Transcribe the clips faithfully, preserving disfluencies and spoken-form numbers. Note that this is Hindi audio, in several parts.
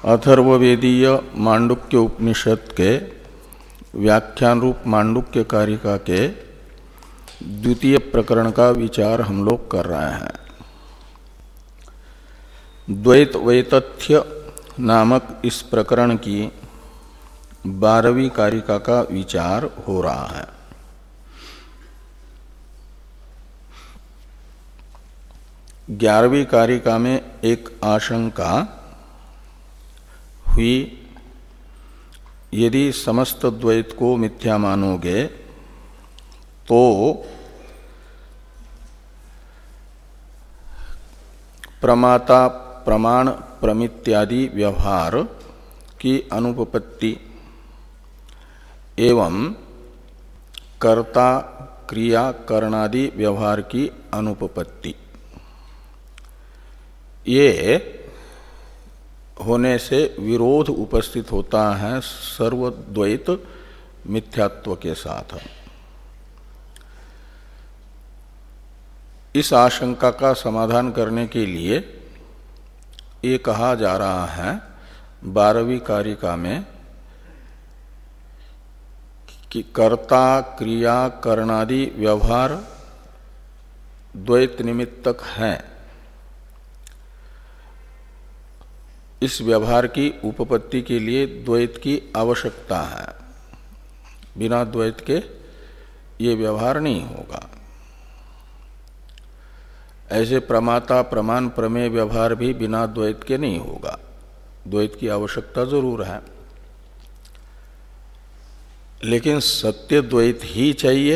अथर्ववेदीय मांडुक्य उपनिषद के व्याख्यान रूप मांडुक्य कारिका के द्वितीय प्रकरण का विचार हम लोग कर रहे हैं। द्वैत वैतथ्य नामक इस प्रकरण की बारहवीं कारिका का विचार हो रहा है। ग्यारहवीं कारिका में एक आशंका हुई, यदि समस्त द्वैत को मिथ्या मानोगे तो प्रमाता प्रमाण प्रमित्यादि व्यवहार की अनुपपत्ति एवं कर्ता क्रिया करणादि व्यवहार की अनुपपत्ति ये होने से विरोध उपस्थित होता है सर्वद्वैत मिथ्यात्व के साथ। इस आशंका का समाधान करने के लिए ये कहा जा रहा है बारहवीं कारिका में कि कर्ता क्रिया करणादि व्यवहार द्वैत निमित्तक हैं। इस व्यवहार की उपपत्ति के लिए द्वैत की आवश्यकता है, बिना द्वैत के ये व्यवहार नहीं होगा। ऐसे प्रमाता प्रमाण प्रमेय व्यवहार भी बिना द्वैत के नहीं होगा, द्वैत की आवश्यकता जरूर है। लेकिन सत्य द्वैत ही चाहिए,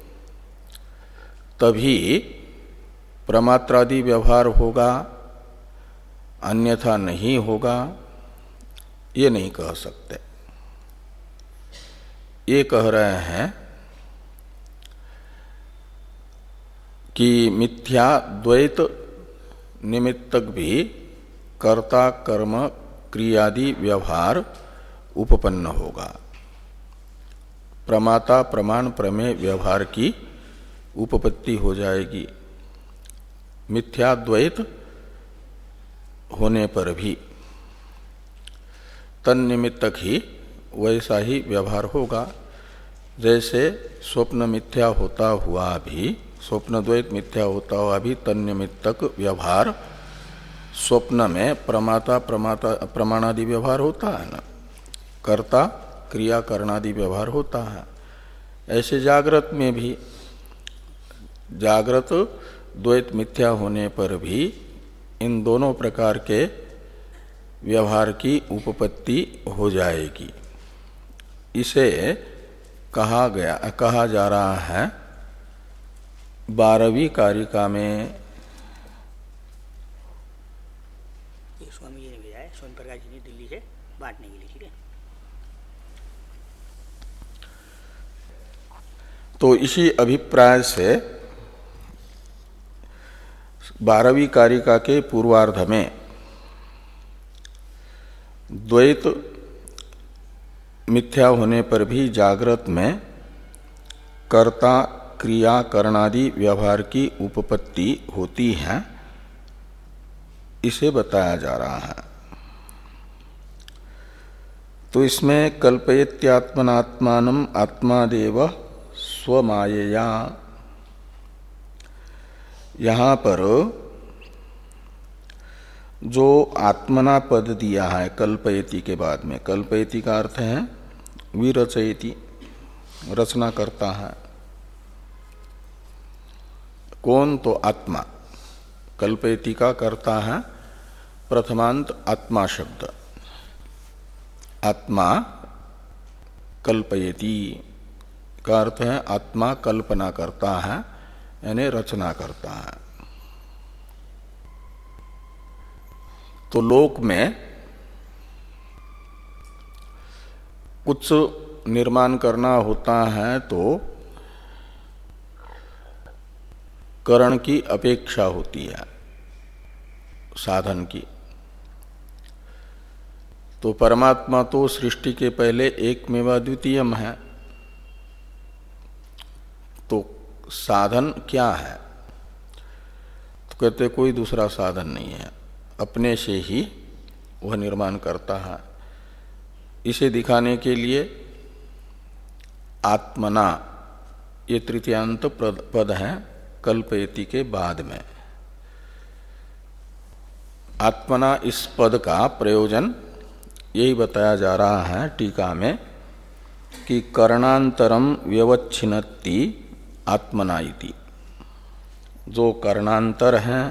तभी प्रमात्रादि व्यवहार होगा, अन्यथा नहीं होगा, ये नहीं कह सकते। ये कह रहे हैं कि मिथ्या द्वैत निमित्तक भी कर्ता कर्म क्रियादि व्यवहार उपपन्न होगा। प्रमाता प्रमाण प्रमेय व्यवहार की उपपत्ति हो जाएगी मिथ्या द्वैत होने पर भी। तन्निमित्तक ही वैसा ही व्यवहार होगा। जैसे स्वप्न मिथ्या होता हुआ भी, स्वप्न द्वैत मिथ्या होता हुआ भी तन्निमित्तक व्यवहार स्वप्न में प्रमाता प्रमाता प्रमाणादि व्यवहार होता है ना, कर्ता क्रिया करणादि व्यवहार होता है। ऐसे जागृत में भी, जागृत द्वैत मिथ्या होने पर भी इन दोनों प्रकार के व्यवहार की उपपत्ति हो जाएगी। इसे कहा गया कहा जा रहा है बारहवीं कारिका में। ये स्वामी जी ने भेजा है, सोम प्रकाश जी ने दिल्ली से बांटने के लिए, ठीक है। तो इसी अभिप्राय से बारहवीं कारिका के पूर्वार्ध में द्वैत मिथ्या होने पर भी जागृत में कर्ता क्रिया करणादि व्यवहार की उपपत्ति होती है, इसे बताया जा रहा है। तो इसमें कल्पयत्यात्मनात्मानम् आत्मादेव स्वमायया, यहाँ पर जो आत्मना पद दिया है कल्पयति के बाद में, कल्पयति का अर्थ है विरचयति, रचना करता है। कौन? तो आत्मा। कल्पयति का करता है प्रथमांत आत्मा शब्द। आत्मा कल्पयति का अर्थ है आत्मा कल्पना करता है, यानी रचना करता है। तो लोक में कुछ निर्माण करना होता है तो करण की अपेक्षा होती है, साधन की। तो परमात्मा तो सृष्टि के पहले एकमेव द्वितीयम है। तो साधन क्या है? तो कहते कोई दूसरा साधन नहीं है, अपने से ही वह निर्माण करता है। इसे दिखाने के लिए आत्मना ये तृतीयांत पद है कल्पयति के बाद में। आत्मना इस पद का प्रयोजन यही बताया जा रहा है टीका में कि कर्णांतरम व्यवच्छिन्नति आत्मना इति। जो कर्णांतर हैं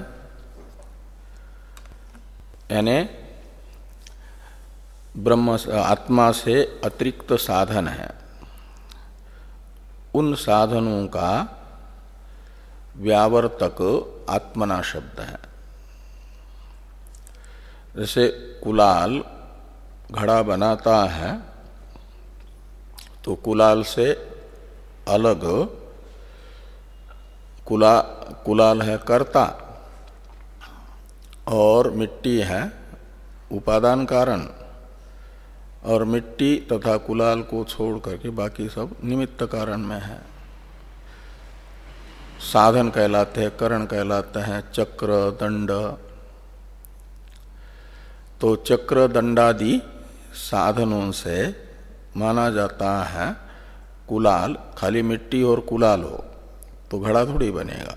यानी ब्रह्म आत्मा से अतिरिक्त साधन है, उन साधनों का व्यावर्तक आत्मना शब्द है। जैसे कुलाल घड़ा बनाता है तो कुलाल से अलग कुला कुलाल है कर्ता और मिट्टी है उपादान कारण, और मिट्टी तथा कुलाल को छोड़ करके बाकी सब निमित्त कारण में है। साधन कहलाते हैं, करण कहलाते हैं, चक्र दंड। तो चक्र दंडादि साधनों से माना जाता है कुलाल। खाली मिट्टी और कुलाल हो तो घड़ा थोड़ी बनेगा।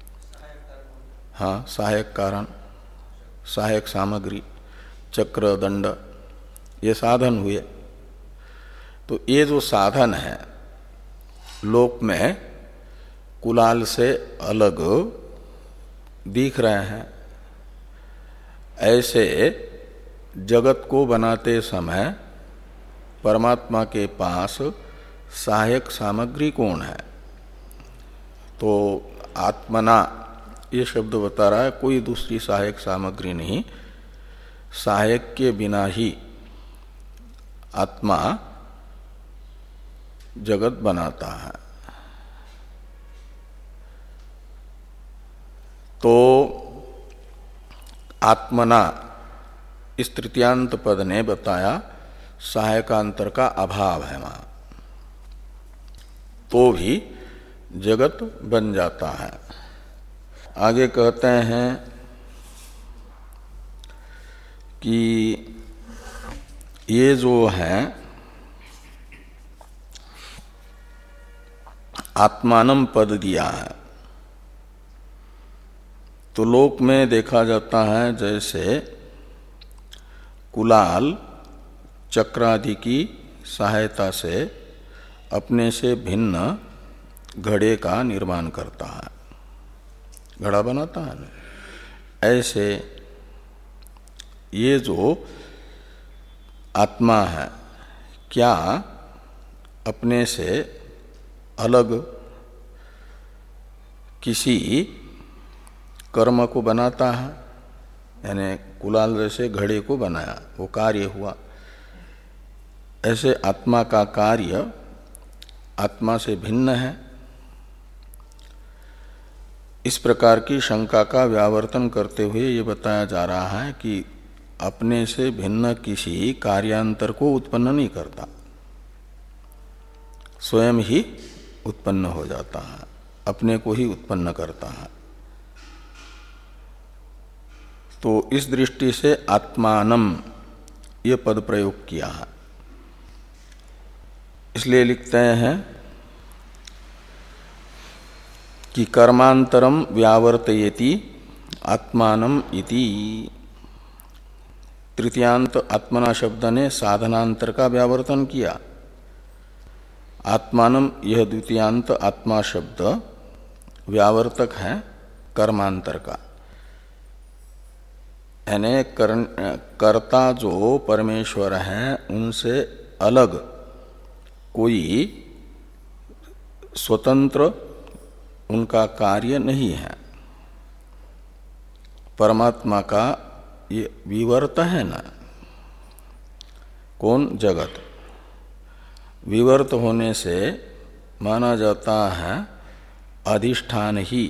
हाँ, सहायक कारण, सहायक सामग्री, चक्र दंड ये साधन हुए। तो ये जो साधन है लोक में कुलाल से अलग दिख रहे हैं, ऐसे जगत को बनाते समय परमात्मा के पास सहायक सामग्री कौन है? तो आत्मना ये शब्द बता रहा है कोई दूसरी सहायक सामग्री नहीं, सहायक के बिना ही आत्मा जगत बनाता है। तो आत्मना इस तृतीयांत पद ने बताया सहायकांतर का अभाव है वहां, तो भी जगत बन जाता है। आगे कहते हैं कि ये जो है आत्मानम पद दिया है तो लोक में देखा जाता है जैसे कुलाल चक्रादि की सहायता से अपने से भिन्न घड़े का निर्माण करता है, घड़ा बनाता है ना। ऐसे ये जो आत्मा है क्या अपने से अलग किसी कर्म को बनाता है? यानी कुलाल जैसे घड़े को बनाया, वो कार्य हुआ। ऐसे आत्मा का कार्य आत्मा से भिन्न है। इस प्रकार की शंका का व्यावर्तन करते हुए ये बताया जा रहा है कि अपने से भिन्न किसी कार्यांतर को उत्पन्न नहीं करता, स्वयं ही उत्पन्न हो जाता है, अपने को ही उत्पन्न करता है। तो इस दृष्टि से आत्मानम ये पद प्रयोग किया है। इसलिए लिखते हैं कि कर्मांतरम व्यावर्तयति आत्मानम इति। तृतीयांत आत्मना शब्द ने साधनांतर का व्यावर्तन किया। आत्मानम यह द्वितीयांत आत्मा शब्द व्यावर्तक है कर्मांतर का। यानी कर्ता जो परमेश्वर हैं उनसे अलग कोई स्वतंत्र उनका कार्य नहीं है। परमात्मा का ये विवर्त है ना, कौन? जगत। विवर्त होने से माना जाता है अधिष्ठान ही,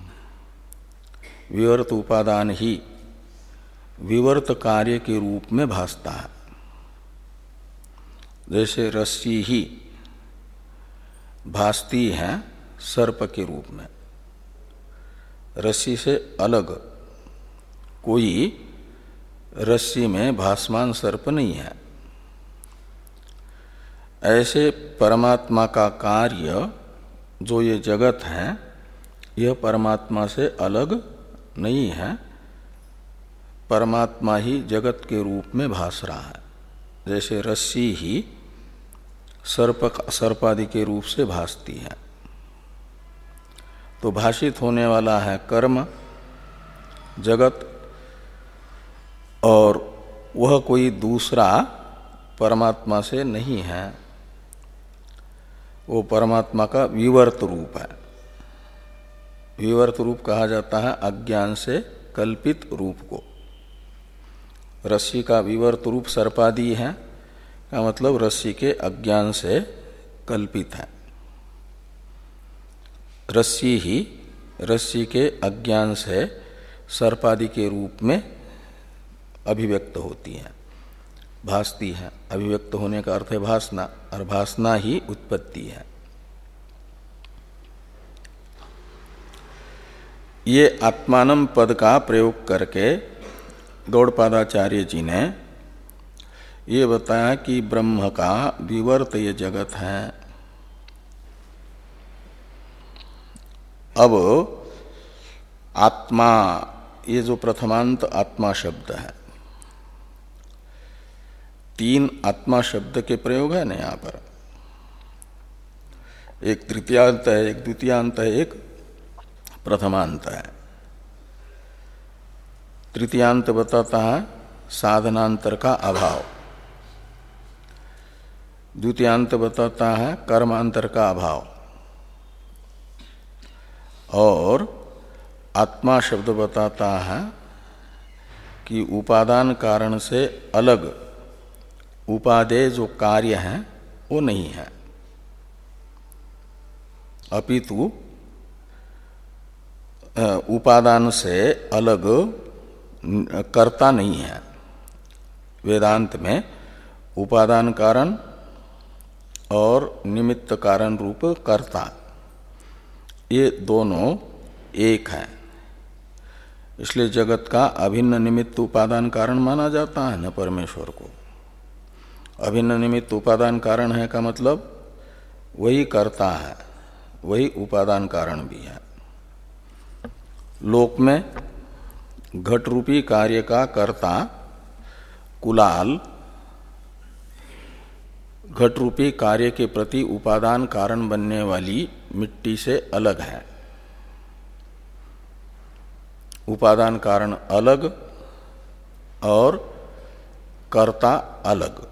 विवर्त उपादान ही विवर्त कार्य के रूप में भासता है। जैसे रस्सी ही भासती है सर्प के रूप में, रस्सी से अलग कोई रस्सी में भासमान सर्प नहीं है। ऐसे परमात्मा का कार्य जो ये जगत है यह परमात्मा से अलग नहीं है, परमात्मा ही जगत के रूप में भास रहा है। जैसे रस्सी ही सर्प सर्पादि के रूप से भासती है। तो भाषित होने वाला है कर्म जगत, और वह कोई दूसरा परमात्मा से नहीं है, वो परमात्मा का विवर्त रूप है। विवर्त रूप कहा जाता है अज्ञान से कल्पित रूप को। रस्सी का विवर्त रूप सर्पादि है का मतलब रस्सी के अज्ञान से कल्पित है। रस्सी ही रस्सी के अज्ञान से सर्पादि के रूप में अभिव्यक्त होती है, भासती है। अभिव्यक्त होने का अर्थ है भासना, और भासना ही उत्पत्ति है। ये आत्मानम पद का प्रयोग करके गौड़पादाचार्य जी ने ये बताया कि ब्रह्म का विवर्त ये जगत है। अब आत्मा, ये जो प्रथमांत आत्मा शब्द है, तीन आत्मा शब्द के प्रयोग है ना यहाँ पर। एक तृतीयांत है, एक द्वितीयांत है, एक प्रथमांत है। तृतीयांत बताता है साधनांतर का अभाव, द्वितीयांत बताता है कर्मांतर का अभाव, और आत्मा शब्द बताता है कि उपादान कारण से अलग उपादेय जो कार्य है वो नहीं है, अपितु उपादान से अलग कर्ता नहीं है। वेदांत में उपादान कारण और निमित्त कारण रूप कर्ता, ये दोनों एक है। इसलिए जगत का अभिन्न निमित्त उपादान कारण माना जाता है न परमेश्वर को। अभिन्न निमित्त उपादान कारण है का मतलब वही कर्ता है, वही उपादान कारण भी है। लोक में घट रूपी कार्य का कर्ता कुलाल घट रूपी कार्य के प्रति उपादान कारण बनने वाली मिट्टी से अलग है। उपादान कारण अलग और कर्ता अलग।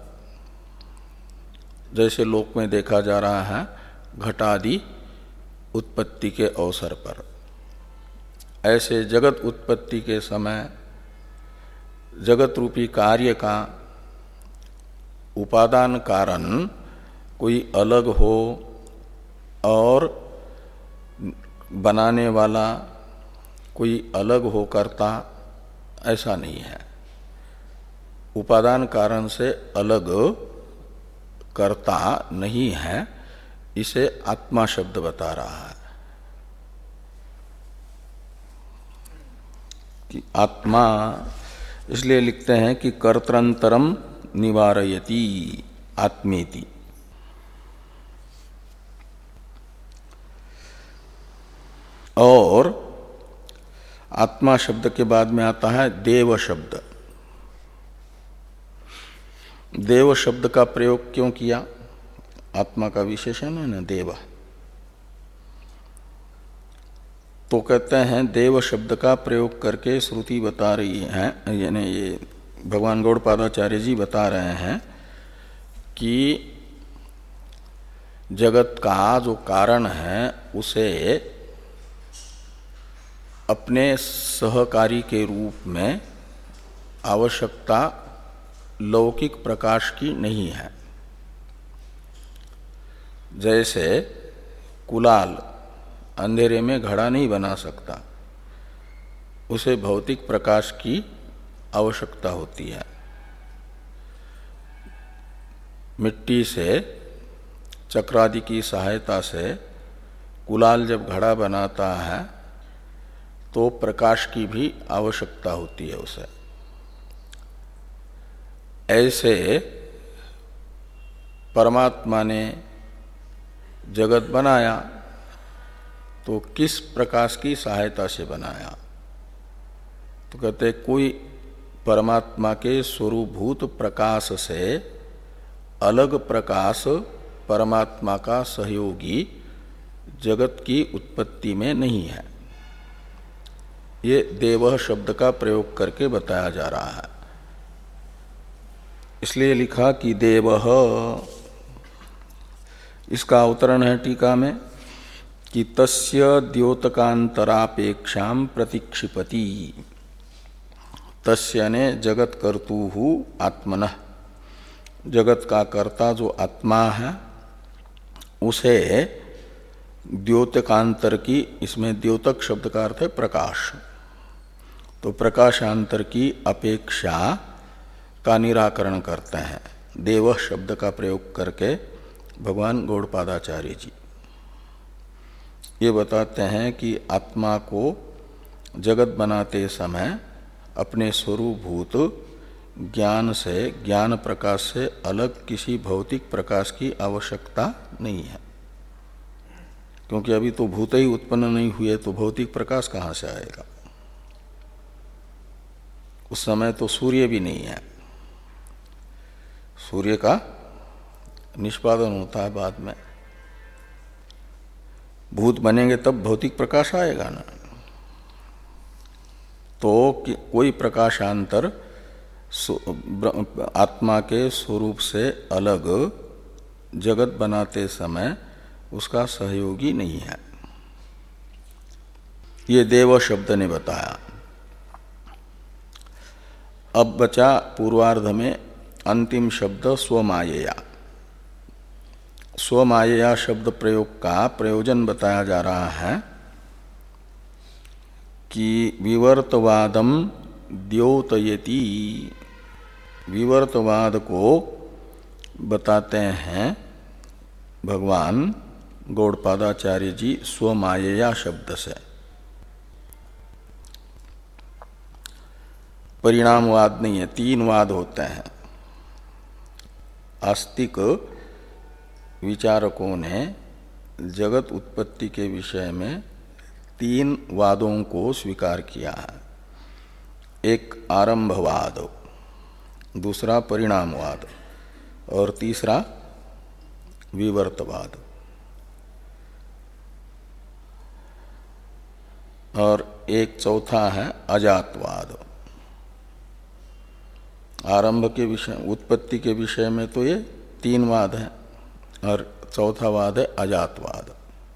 जैसे लोक में देखा जा रहा है घटादि उत्पत्ति के अवसर पर, ऐसे जगत उत्पत्ति के समय जगत रूपी कार्य का उपादान कारण कोई अलग हो और बनाने वाला कोई अलग हो कर्ता, ऐसा नहीं है। उपादान कारण से अलग कर्ता नहीं है, इसे आत्मा शब्द बता रहा है कि आत्मा, इसलिए लिखते हैं कि कर्तृंतरम निवारयति आत्मेति। और आत्मा शब्द के बाद में आता है देव शब्द। देव शब्द का प्रयोग क्यों किया? आत्मा का विशेषण है ना देव। तो कहते हैं देव शब्द का प्रयोग करके श्रुति बता रही है, यानी ये भगवान गौड़पादाचार्य जी बता रहे हैं कि जगत का जो कारण है उसे अपने सहकारी के रूप में आवश्यकता लौकिक प्रकाश की नहीं है। जैसे कुलाल अंधेरे में घड़ा नहीं बना सकता, उसे भौतिक प्रकाश की आवश्यकता होती है। मिट्टी से चक्रादि की सहायता से कुलाल जब घड़ा बनाता है तो प्रकाश की भी आवश्यकता होती है उसे। ऐसे परमात्मा ने जगत बनाया तो किस प्रकाश की सहायता से बनाया? तो कहते कोई परमात्मा के स्वरूपभूत प्रकाश से अलग प्रकाश परमात्मा का सहयोगी जगत की उत्पत्ति में नहीं है। ये देवः शब्द का प्रयोग करके बताया जा रहा है। इसलिए लिखा कि देवः, इसका अवतरण है टीका में कि तस्य द्योतकांतरापेक्षाम प्रतिक्षिपति। तस्य ने जगत कर्तुहु आत्मनः, जगत का कर्ता जो आत्मा है उसे द्योतकांतर की, इसमें द्योतक शब्द का अर्थ है प्रकाश, तो प्रकाशांतर की अपेक्षा का निराकरण करते हैं देव शब्द का प्रयोग करके भगवान गौड़पादाचार्य जी। ये बताते हैं कि आत्मा को जगत बनाते समय अपने स्वरूपभूत ज्ञान से, ज्ञान प्रकाश से अलग किसी भौतिक प्रकाश की आवश्यकता नहीं है, क्योंकि अभी तो भूत ही उत्पन्न नहीं हुए तो भौतिक प्रकाश कहाँ से आएगा? उस समय तो सूर्य भी नहीं है, सूर्य का निष्पादन होता है बाद में। भूत बनेंगे तब भौतिक प्रकाश आएगा ना। तो कोई प्रकाशांतर आत्मा के स्वरूप से अलग जगत बनाते समय उसका सहयोगी नहीं है। ये देव शब्द ने बताया। अब बचा पूर्वार्ध में अंतिम शब्द स्वमायया। स्वमायया शब्द प्रयोग का प्रयोजन बताया जा रहा है कि विवर्तवादम द्योतयति, विवर्तवाद को बताते हैं भगवान गौड़पादाचार्य जी स्वमायया शब्द से। परिणामवाद नहीं है, तीन वाद होते हैं। आस्तिक विचारकों ने जगत उत्पत्ति के विषय में तीन वादों को स्वीकार किया है। एक आरंभवाद, दूसरा परिणामवाद और तीसरा विवर्तवाद। और एक चौथा है अजातवाद। आरंभ के विषय, उत्पत्ति के विषय में तो ये तीन वाद हैं और चौथा वाद है अजातवाद।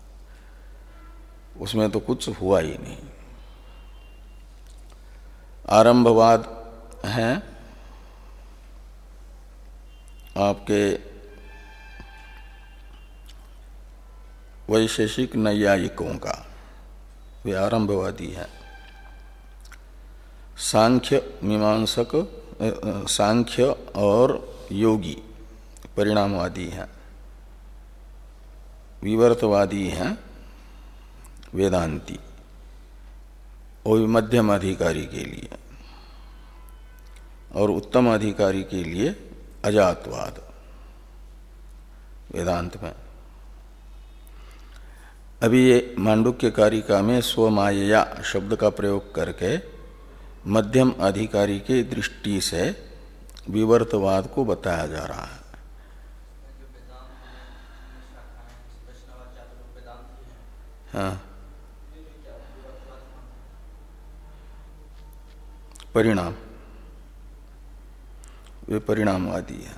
उसमें तो कुछ हुआ ही नहीं। आरंभवाद है आपके वैशेषिक नैयायिकों का, वे आरंभवादी है। सांख्य मीमांसक, सांख्य और योगी परिणामवादी हैं। विवर्तवादी हैं वेदांती, वो भी मध्यम अधिकारी के लिए, और उत्तम अधिकारी के लिए अजातवाद वेदांत में। अभी ये मांडुक्य कारिका में स्वमायया शब्द का प्रयोग करके मध्यम अधिकारी के दृष्टि से विवर्तवाद को बताया जा रहा है। हाँ, परिणाम, वे परिणामवादी है।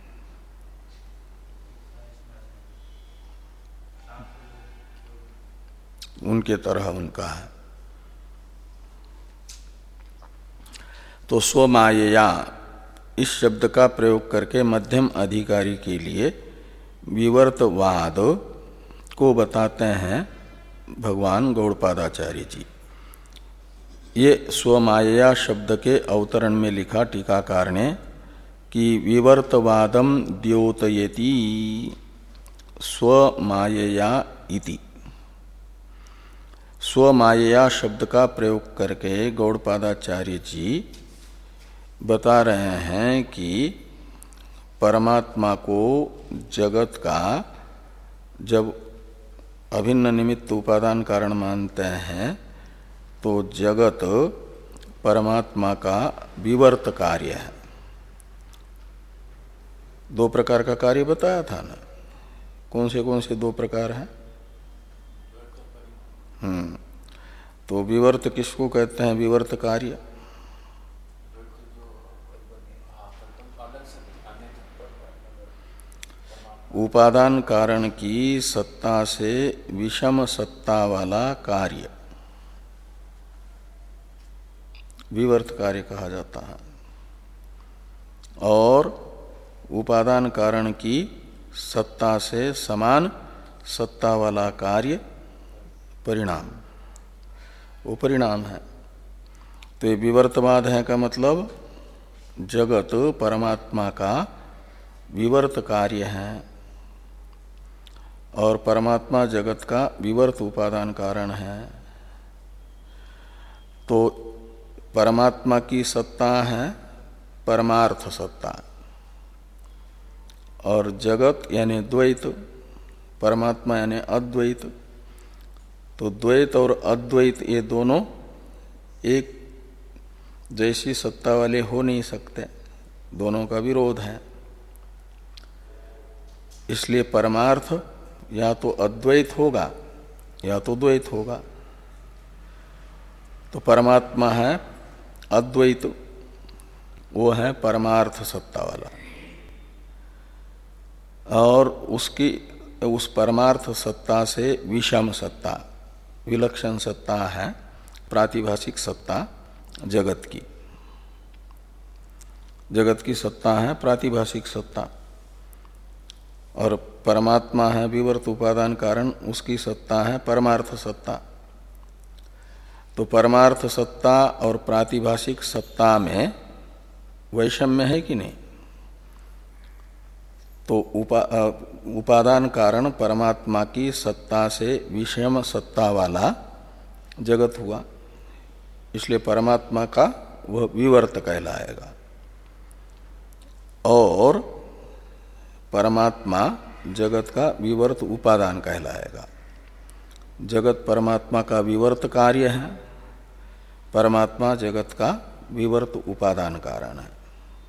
उनके तरह उनका है। तो स्वमायया इस शब्द का प्रयोग करके मध्यम अधिकारी के लिए विवर्तवाद को बताते हैं भगवान गौड़पादाचार्य जी। ये स्वमायया शब्द के अवतरण में लिखा टीकाकार ने कि विवर्तवादम द्योतयति स्वमायया इति। स्वमायया शब्द का प्रयोग करके गौड़पादाचार्य जी बता रहे हैं कि परमात्मा को जगत का जब अभिन्न निमित्त उपादान कारण मानते हैं तो जगत परमात्मा का विवर्त कार्य है। दो प्रकार का कार्य बताया था ना, कौन से कौन से दो प्रकार हैं? हम्म तो विवर्त किसको कहते हैं? विवर्त कार्य उपादान कारण की सत्ता से विषम सत्ता वाला कार्य विवर्त कार्य कहा जाता है, और उपादान कारण की सत्ता से समान सत्ता वाला कार्य परिणाम, वो परिणाम है। तो ये विवर्तवाद है का मतलब जगत परमात्मा का विवर्त कार्य है और परमात्मा जगत का विवर्त उपादान कारण है। तो परमात्मा की सत्ता है परमार्थ सत्ता, और जगत यानी द्वैत, परमात्मा यानी अद्वैत। तो द्वैत और अद्वैत ये दोनों एक जैसी सत्ता वाले हो नहीं सकते, दोनों का विरोध है। इसलिए परमार्थ या तो अद्वैत होगा या तो द्वैत होगा। तो परमात्मा है अद्वैत, वो है परमार्थ सत्ता वाला, और उसकी उस परमार्थ सत्ता से विषम सत्ता, विलक्षण सत्ता है प्रातिभाषिक सत्ता जगत की। जगत की सत्ता है प्रातिभाषिक सत्ता, और परमात्मा है विवर्त उपादान कारण, उसकी सत्ता है परमार्थ सत्ता। तो परमार्थ सत्ता और प्रातिभाषिक सत्ता में वैषम्य है कि नहीं? तो उपा, उपादान कारण परमात्मा की सत्ता से विषम सत्ता वाला जगत हुआ, इसलिए परमात्मा का वह विवर्त कहलाएगा। और परमात्मा जगत का विवर्त उपादान कहलाएगा। जगत परमात्मा का विवर्त कार्य है, परमात्मा जगत का विवर्त उपादान कारण है।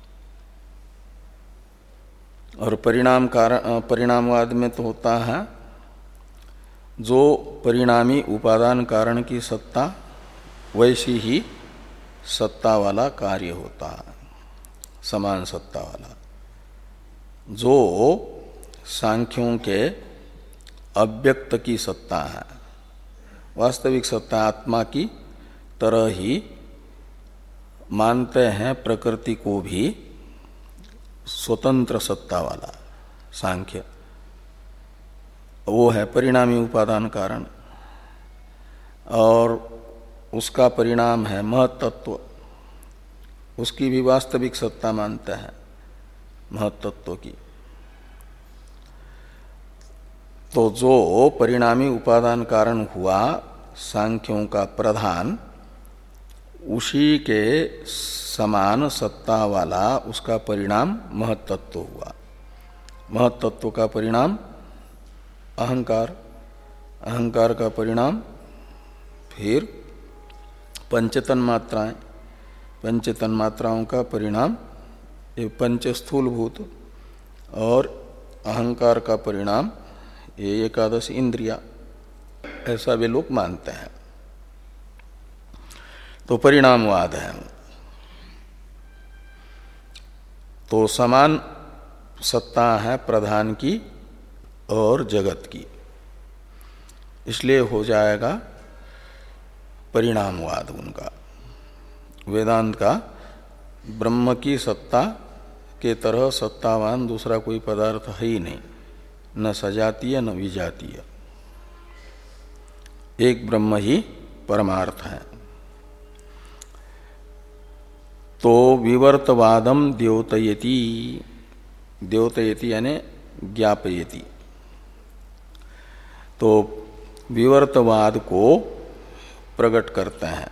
और परिणाम कारण, परिणामवाद में तो होता है जो परिणामी उपादान कारण की सत्ता वैसी ही सत्ता वाला कार्य होता है, समान सत्ता वाला। जो सांख्यों के अव्यक्त की सत्ता है, वास्तविक सत्ता आत्मा की तरह ही मानते हैं प्रकृति को भी स्वतंत्र सत्ता वाला सांख्य, वो है परिणामी उपादान कारण, और उसका परिणाम है महत्तत्व, उसकी भी वास्तविक सत्ता मानते हैं महत्तत्व की। तो जो परिणामी उपादान कारण हुआ सांख्यों का प्रधान, उसी के समान सत्ता वाला उसका परिणाम महत्तत्व हुआ। महत्तत्व का परिणाम अहंकार, अहंकार का परिणाम फिर पंचतन मात्राएं, पंचतन मात्राओं का परिणाम ये पंच स्थूलभूत, और अहंकार का परिणाम ये एकादश इंद्रिया, ऐसा वे लोग मानते हैं। तो परिणामवाद है। तो समान सत्ता है प्रधान की और जगत की, इसलिए हो जाएगा परिणामवाद उनका। वेदांत का ब्रह्म की सत्ता के तरह सत्तावान दूसरा कोई पदार्थ है ही नहीं, न सजातीय न विजातीय, एक ब्रह्म ही परमार्थ है। तो विवर्तवादम द्योतयति, द्योतयति यानी ज्ञापयति। तो विवर्तवाद को प्रकट करते हैं,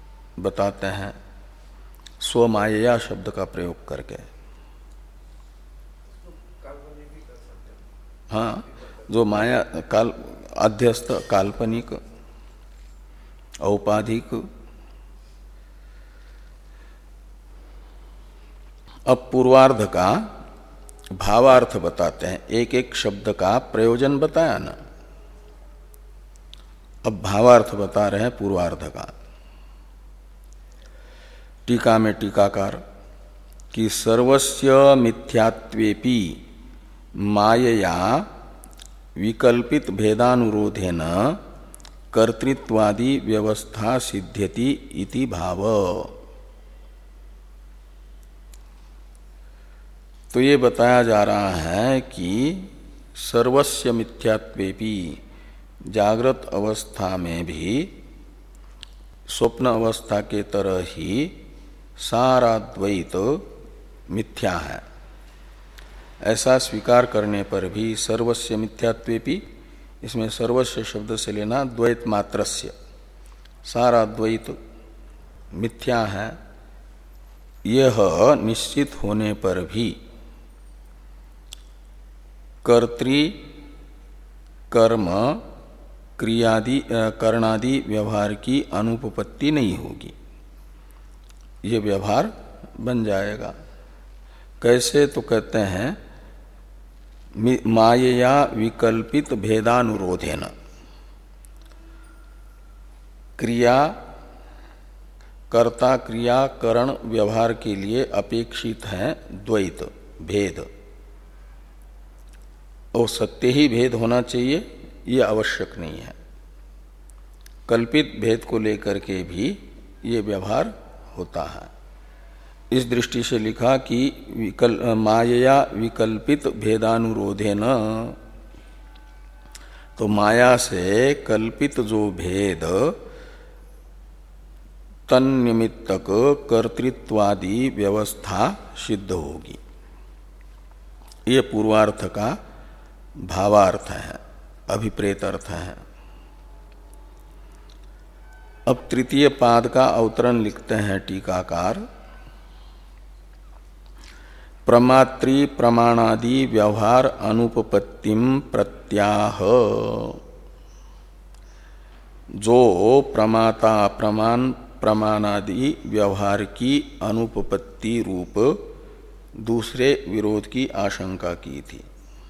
बताते हैं स्वमाया शब्द का प्रयोग करके। हाँ, जो माया काल अध्यस्त काल्पनिक औपाधिक। अब पूर्वार्ध का भावार्थ बताते हैं, एक एक शब्द का प्रयोजन बताया ना, अब भावार्थ बता रहे हैं पूर्वार्ध का। टीका में टीकाकार कि सर्वस्य मिथ्यात्वेपि मायया विकल्पित भेदानुरोधेन कर्तृत्वादि व्यवस्था सिद्ध्यति इति भाव। तो ये बताया जा रहा है कि सर्वस्य मिथ्यात्वेपि, जागृत अवस्था में भी स्वप्न अवस्था के तरह ही सारा द्वैत मिथ्या है, ऐसा स्वीकार करने पर भी सर्वस्य मिथ्यात्वेपि, इसमें सर्वस्य शब्द से लेना द्वैत मात्रस्य, सारा द्वैत मिथ्या है, यह निश्चित होने पर भी कर्तृ कर्म क्रियादि करणादि व्यवहार की अनुपपत्ति नहीं होगी, ये व्यवहार बन जाएगा। कैसे? तो कहते हैं मायया विकल्पित भेदानुरोधेन, क्रिया कर्ता क्रिया करण व्यवहार के लिए अपेक्षित है द्वैत भेद, और सत्य ही भेद होना चाहिए ये आवश्यक नहीं है, कल्पित भेद को लेकर के भी ये व्यवहार होता है। इस दृष्टि से लिखा कि विकल, मायया विकल्पित भेदानुरोधेन, तो माया से कल्पित जो भेद तन्निमित्तक कर्तृत्वादि व्यवस्था सिद्ध होगी, ये पूर्वार्थ का भावार्थ है, अभिप्रेत अर्थ है। अब तृतीय पाद का अवतरण लिखते हैं टीकाकार। प्रमात्री प्रमाणादि व्यवहार अनुपपत्तिम प्रत्याह, जो प्रमाता प्रमाण प्रमाणादि व्यवहार की अनुपपत्ति रूप दूसरे विरोध की आशंका की थी।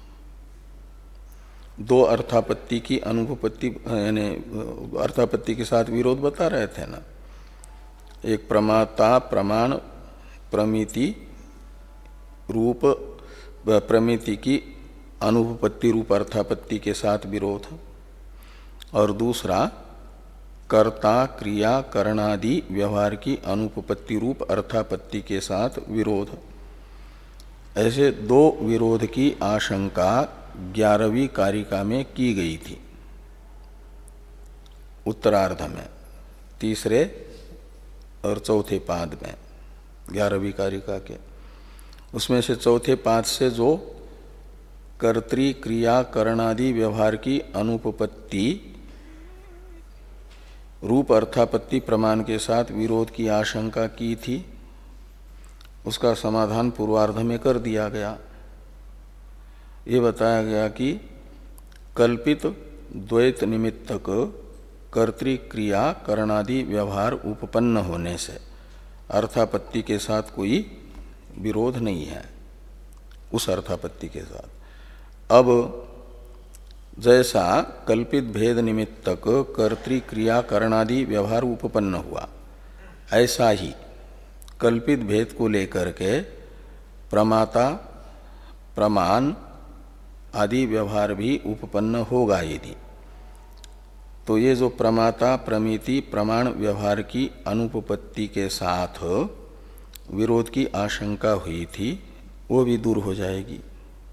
दो अर्थापत्ति की अनुपपत्ति, यानी अर्थापत्ति के साथ विरोध बता रहे थे ना, एक प्रमाता प्रमाण प्रमिति रूप प्रमिति की अनुपपत्ति रूप अर्थापत्ति के साथ विरोध, और दूसरा कर्ता क्रिया करणादि व्यवहार की अनुपपत्ति रूप अर्थापत्ति के साथ विरोध। ऐसे दो विरोध की आशंका ग्यारहवीं कारिका में की गई थी, उत्तरार्ध में, तीसरे और चौथे पाद में, ग्यारहवीं कारिका के। उसमें से चौथे पाद से जो कर्तृ क्रिया करणादि व्यवहार की अनुपपत्ति रूप अर्थापत्ति प्रमाण के साथ विरोध की आशंका की थी, उसका समाधान पूर्वार्ध में कर दिया गया। ये बताया गया कि कल्पित द्वैत निमित्तक कर्तृक्रिया करणादि व्यवहार उपपन्न होने से अर्थापत्ति के साथ कोई विरोध नहीं है, उस अर्थापत्ति के साथ। अब जैसा कल्पित भेद निमित्तक कर्तृक्रिया करणादि व्यवहार उपपन्न हुआ, ऐसा ही कल्पित भेद को लेकर के प्रमाता प्रमाण आदि व्यवहार भी उपपन्न होगा यदि, तो ये जो प्रमाता प्रमिति प्रमाण व्यवहार की अनुपपत्ति के साथ विरोध की आशंका हुई थी, वो भी दूर हो जाएगी।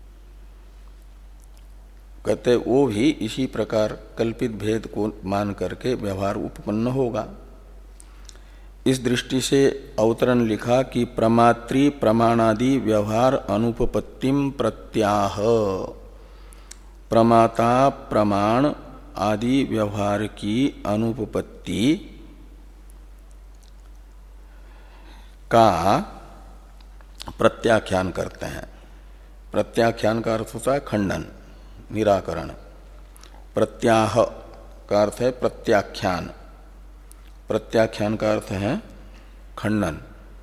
कहते वो भी इसी प्रकार कल्पित भेद को मान करके व्यवहार उपपन्न होगा। इस दृष्टि से अवतरण लिखा कि प्रमात्री प्रमाणादि व्यवहार अनुपपत्तिम प्रत्याह, प्रमाता प्रमाण आदि व्यवहार की अनुपपत्ति का प्रत्याख्यान करते हैं। प्रत्याख्यान का अर्थ होता है खंडन, निराकरण। प्रत्याह का अर्थ है प्रत्याख्यान, प्रत्याख्यान का अर्थ है खंडन।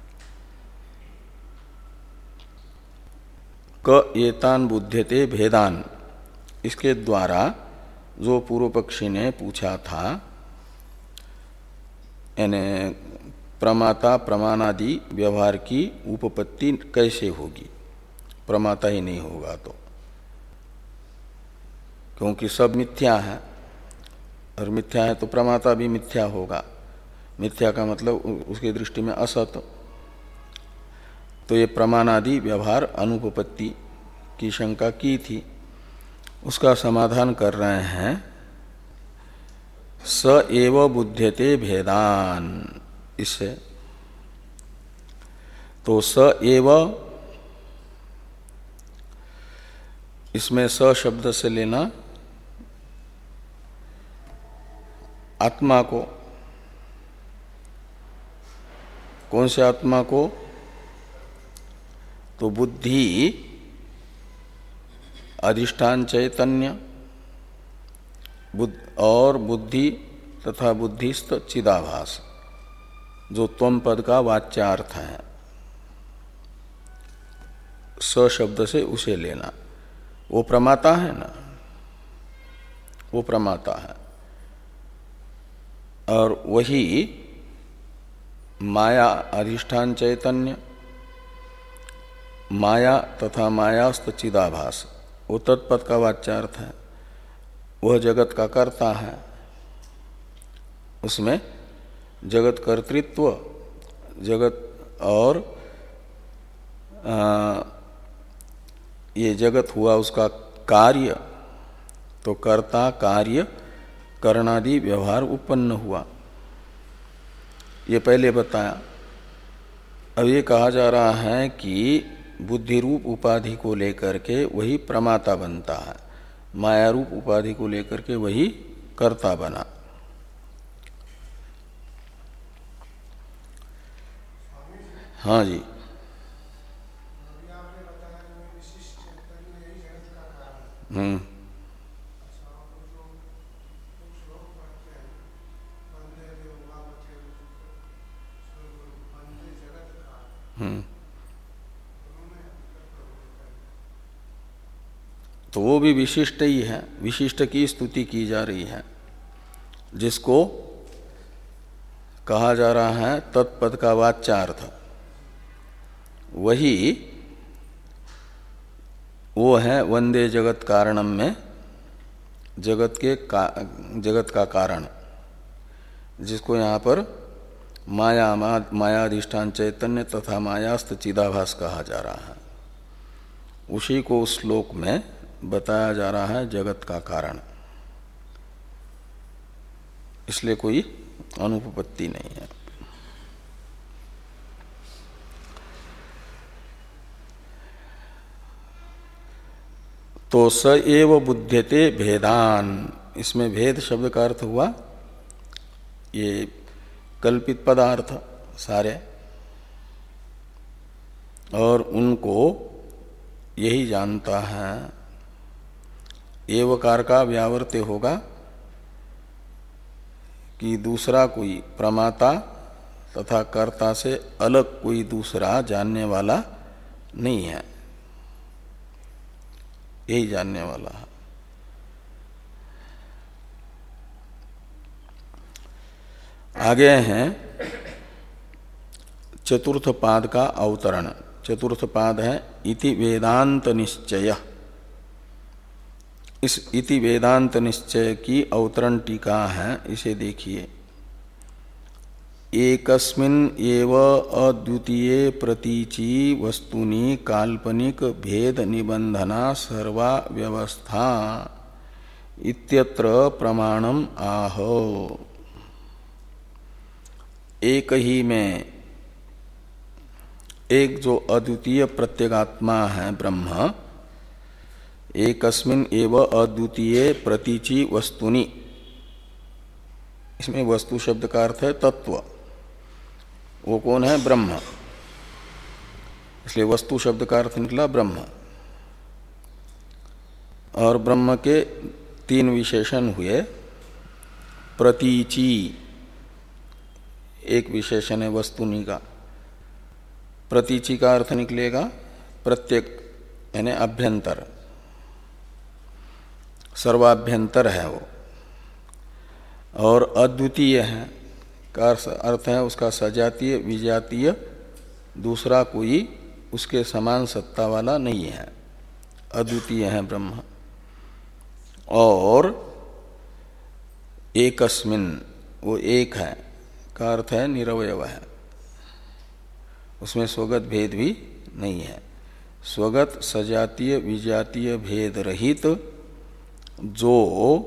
क एतान बुध्यते भेदान, इसके द्वारा जो पूर्व पक्षी ने पूछा था, यानी प्रमाता प्रमाणादि व्यवहार की उपपत्ति कैसे होगी, प्रमाता ही नहीं होगा तो, क्योंकि सब मिथ्या है और मिथ्या है तो प्रमाता भी मिथ्या होगा। मिथ्या का मतलब उसकी दृष्टि में असत। तो ये प्रमाणादि व्यवहार अनुपपत्ति की शंका की थी, उसका समाधान कर रहे हैं स एव बुध्यते भेदान, इससे। तो स एव, इसमें स शब्द से लेना आत्मा को। कौन से आत्मा को? तो बुद्धि अधिष्ठान चैतन्य बुद्ध और बुद्धि तथा बुद्धिस्त चिदाभास, जो त्वम पद का वाच्यार्थ है, स शब्द से उसे लेना। वो प्रमाता है ना, वो प्रमाता है। और वही माया अधिष्ठान चैतन्य, माया तथा मायास्त चिदाभास, वो तत्पद का वाच्यार्थ है। वह जगत का कर्ता है, उसमें जगत कर्तृत्व, जगत और आ, ये जगत हुआ उसका कार्य, तो कर्ता कार्य करणादि व्यवहार उत्पन्न हुआ, ये पहले बताया। अब ये कहा जा रहा है कि बुद्धि रूप उपाधि को लेकर के वही प्रमाता बनता है, माया रूप उपाधि को लेकर के वही कर्ता बना। हाँ जी। हम्म हम्म तो वो भी विशिष्ट ही है, विशिष्ट की स्तुति की जा रही है, जिसको कहा जा रहा है तत्पद का वाच्यार्थ, वही वो है वंदे जगत कारणम में जगत के का, जगत का कारण, जिसको यहाँ पर माया मायाधिष्ठान चैतन्य तथा मायास्त चिदाभास कहा जा रहा है। उसी को उस श्लोक में बताया जा रहा है जगत का कारण, इसलिए कोई अनुपपत्ति नहीं है। तो स एव बुध्यते भेदान, इसमें भेद शब्द का अर्थ हुआ ये कल्पित पदार्थ सारे, और उनको यही जानता है। एवकार का व्यावर्त्य होगा कि दूसरा कोई प्रमाता तथा कर्ता से अलग कोई दूसरा जानने वाला नहीं है, यही जानने वाला है। आगे हैं चतुर्थ पाद का अवतरण। चतुर्थ पाद है इति वेदांत निश्चय। इस इति वेदांत निश्चय की अवतरण टीका है, इसे देखिए। एकस्मिन् एव अद्वितीये प्रतीचि वस्तुनि काल्पनिक भेद निबंधना सर्वा व्यवस्था इत्यत्र प्रमाणम आह। एक ही में एक जो अद्वितीय प्रत्यगात्मा है ब्रह्म, एकस्मिन् एव अद्वितीये प्रतीचि वस्तुनि, इसमें वस्तु शब्द का अर्थ है तत्व। वो कौन है? ब्रह्म। इसलिए वस्तु शब्द का अर्थ निकला ब्रह्म। और ब्रह्म के तीन विशेषण हुए। प्रतीची एक विशेषण है वस्तुनि का। प्रतीची का अर्थ निकलेगा प्रत्येक, यानी अभ्यंतर, सर्वाभ्यंतर है वो। और अद्वितीय है का अर्थ है उसका सजातीय विजातीय दूसरा कोई उसके समान सत्ता वाला नहीं है, अद्वितीय है ब्रह्म। और एकस्मिन, वो एक है का अर्थ है निरवयव है, उसमें स्वगत भेद भी नहीं है। स्वगत सजातीय विजातीय भेद रहित जो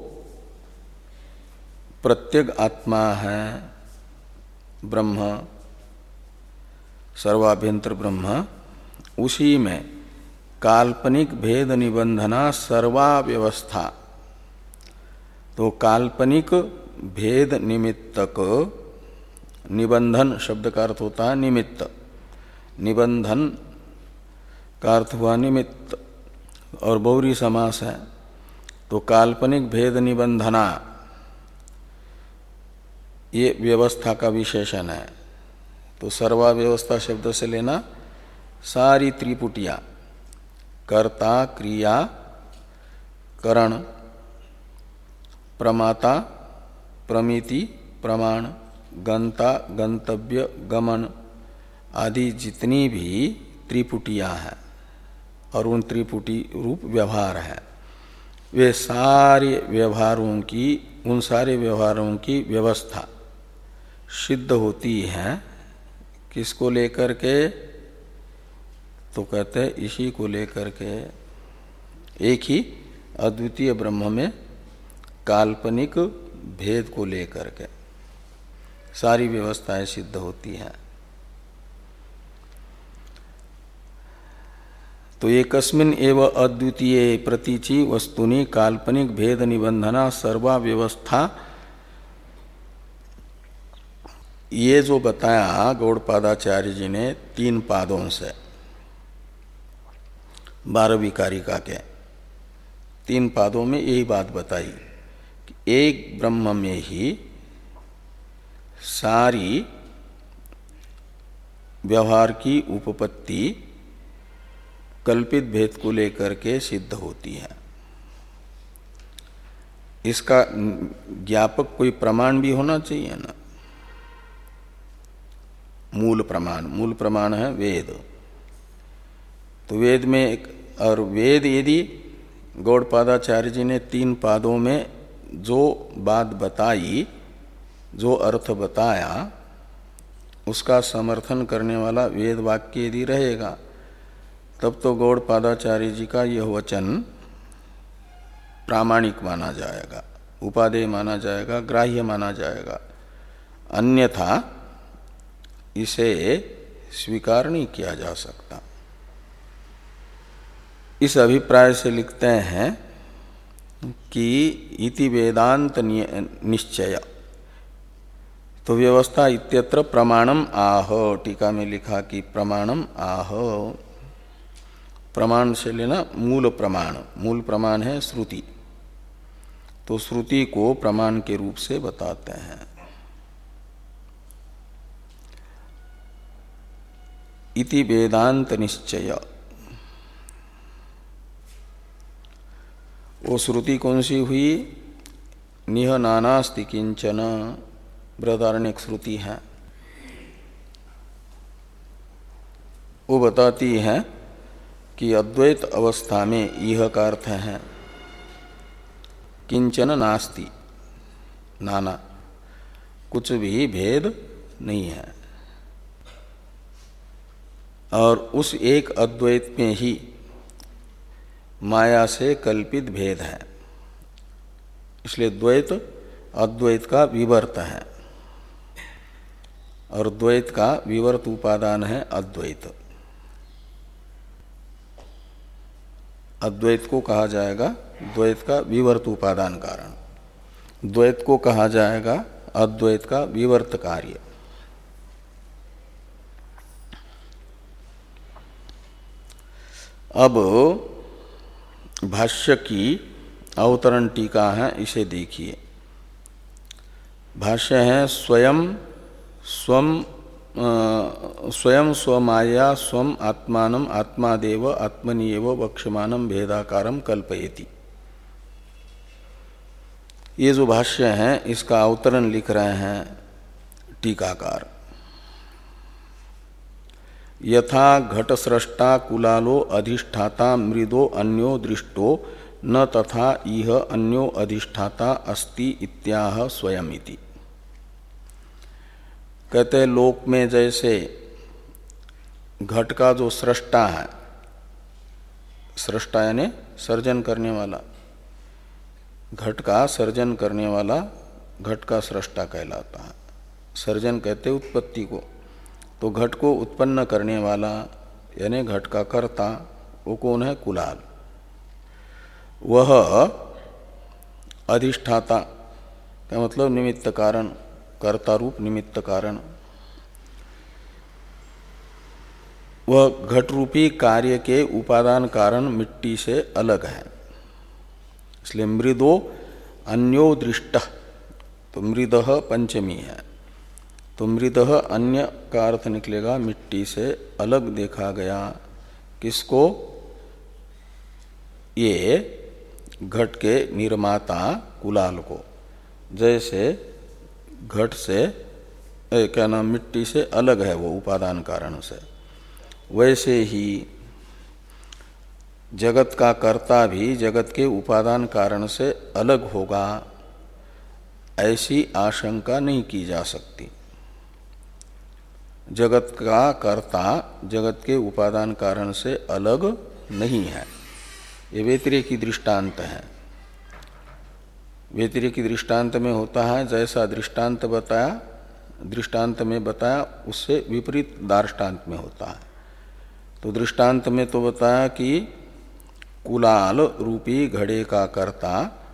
प्रत्येक आत्मा है ब्रह्म, सर्वाभ्यंतर ब्रह्म, उसी में काल्पनिक भेद निबंधना सर्वा व्यवस्था। तो काल्पनिक भेद निमित्तक, निबंधन शब्द का अर्थ होता है निमित्त, निबंधन का अर्थ हुआ निमित्त, और बहुरी समास है। तो काल्पनिक भेद निबंधना ये व्यवस्था का विशेषण है। तो सर्वा व्यवस्था शब्द से लेना सारी त्रिपुटिया, कर्ता क्रिया करण प्रमाता प्रमिति प्रमाण गंता गंतव्य गमन आदि जितनी भी त्रिपुटियां हैं और उन त्रिपुटी रूप व्यवहार है, वे सारे व्यवहारों की, उन सारे व्यवहारों की व्यवस्था सिद्ध होती है। किसको लेकर के? तो कहते हैं इसी को लेकर के, एक ही अद्वितीय ब्रह्म में काल्पनिक भेद को लेकर के सारी व्यवस्थाएं सिद्ध होती हैं। तो एकस्मिन एव अद्वितीय प्रतीचि वस्तुनि काल्पनिक भेद निबंधना सर्वा व्यवस्था, ये जो बताया गौड़पादाचार्य जी ने तीन पादों से, बारहवीं कारिका के तीन पादों में यही बात बताई कि एक ब्रह्म में ही सारी व्यवहार की उपपत्ति कल्पित भेद को लेकर के सिद्ध होती है। इसका ज्ञापक कोई प्रमाण भी होना चाहिए ना, मूल प्रमाण। मूल प्रमाण है वेद। तो वेद में एक, और वेद यदि गौड़पादाचार्य जी ने तीन पादों में जो बात बताई, जो अर्थ बताया, उसका समर्थन करने वाला वेद वाक्य यदि रहेगा, तब तो गौड़पादाचार्य जी का यह वचन प्रामाणिक माना जाएगा, उपादेय माना जाएगा, ग्राह्य माना जाएगा। अन्यथा इसे स्वीकार नहीं किया जा सकता। इस अभिप्राय से लिखते हैं कि इति वेदांत निश्चय, तो व्यवस्था इत्यत्र प्रमाणम आह, टीका में लिखा कि प्रमाणम आह। प्रमाण से लेना मूल प्रमाण, मूल प्रमाण है श्रुति, तो श्रुति को प्रमाण के रूप से बताते हैं। इति वेदांत निश्चय, वो श्रुति कौन सी हुई? निह नानास्ति किंचन, बृहदारण्यक श्रुति है। वो बताती है कि अद्वैत अवस्था में यह का अर्थ है किंचन नास्ति, नाना, कुछ भी भेद नहीं है। और उस एक अद्वैत में ही माया से कल्पित भेद है, इसलिए द्वैत अद्वैत का विवर्त है, और द्वैत का विवर्त उपादान है अद्वैत। अद्वैत को कहा जाएगा द्वैत का विवर्त उपादान कारण, द्वैत को कहा जाएगा अद्वैत का विवर्त कार्य। अब भाष्य की अवतरण टीका है, इसे देखिए। भाष्य है स्वयं स्वम स्वयं स्वमाया स्वम आत्मानम आत्मादेव आत्मनिएव वक्ष्यमानम भेदाकारम कल्पयति। ये जो भाष्य है इसका अवतरण लिख रहे हैं टीकाकार। यथा घटस्रष्टा कुलालो अधिष्ठाता मृदो अन्यो दृष्टो न तथा इह अन्यो अधिष्ठाता अस्ति इत्याह स्वयमिति। कहते लोक में जैसे घट का जो सृष्टा है, सृष्टा यानी सर्जन करने वाला, घट का सर्जन करने वाला घट का सृष्टा कहलाता है। सर्जन कहते उत्पत्ति को, तो घट को उत्पन्न करने वाला यानी घट का कर्ता वो कौन है? कुलाल। वह अधिष्ठाता का मतलब निमित्त कारण, कर्ता रूप निमित्त कारण, वह घट रूपी कार्य के उपादान कारण मिट्टी से अलग है। इसलिए मृदो अन्यो दृष्ट, तो मृदः पंचमी है, तो मृदः अन्य का अर्थ निकलेगा मिट्टी से अलग देखा गया। किसको? ये घट के निर्माता कुलाल को। जैसे घट से ए, क्या नाम मिट्टी से अलग है वो उपादान कारण से, वैसे ही जगत का कर्ता भी जगत के उपादान कारण से अलग होगा, ऐसी आशंका नहीं की जा सकती। जगत का कर्ता जगत के उपादान कारण से अलग नहीं है। ये व्यतिरेकी दृष्टांत है। व्यतिरेकी दृष्टांत में होता है जैसा दृष्टांत बताया, दृष्टांत में बताया उससे विपरीत दार्ष्टान्त में होता है। तो दृष्टांत में तो बताया कि कुलाल रूपी घड़े का कर्ता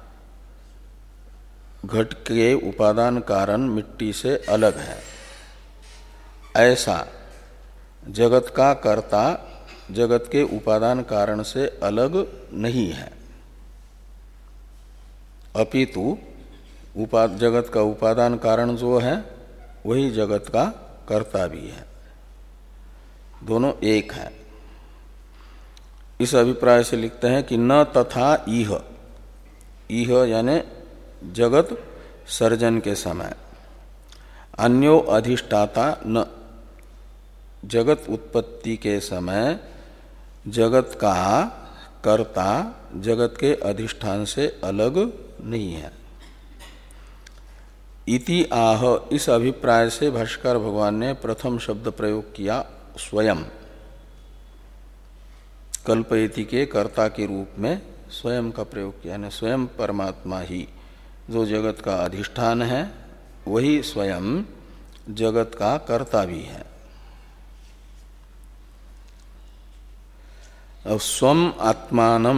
घट के उपादान कारण मिट्टी से अलग है, ऐसा जगत का कर्ता जगत के उपादान कारण से अलग नहीं है। अपितु उपा जगत का उपादान कारण जो है वही जगत का कर्ता भी है, दोनों एक है। इस अभिप्राय से लिखते हैं कि न तथा इह, इह यानी जगत सर्जन के समय, अन्यो अधिष्ठाता न, जगत उत्पत्ति के समय जगत का कर्ता जगत के अधिष्ठान से अलग नहीं है। इति आह, इस अभिप्राय से भाष्कर भगवान ने प्रथम शब्द प्रयोग किया स्वयं, कल्पयति के कर्ता के रूप में स्वयं का प्रयोग किया, यानी स्वयं परमात्मा ही जो जगत का अधिष्ठान है वही स्वयं जगत का कर्ता भी है। अब स्वम आत्मानम,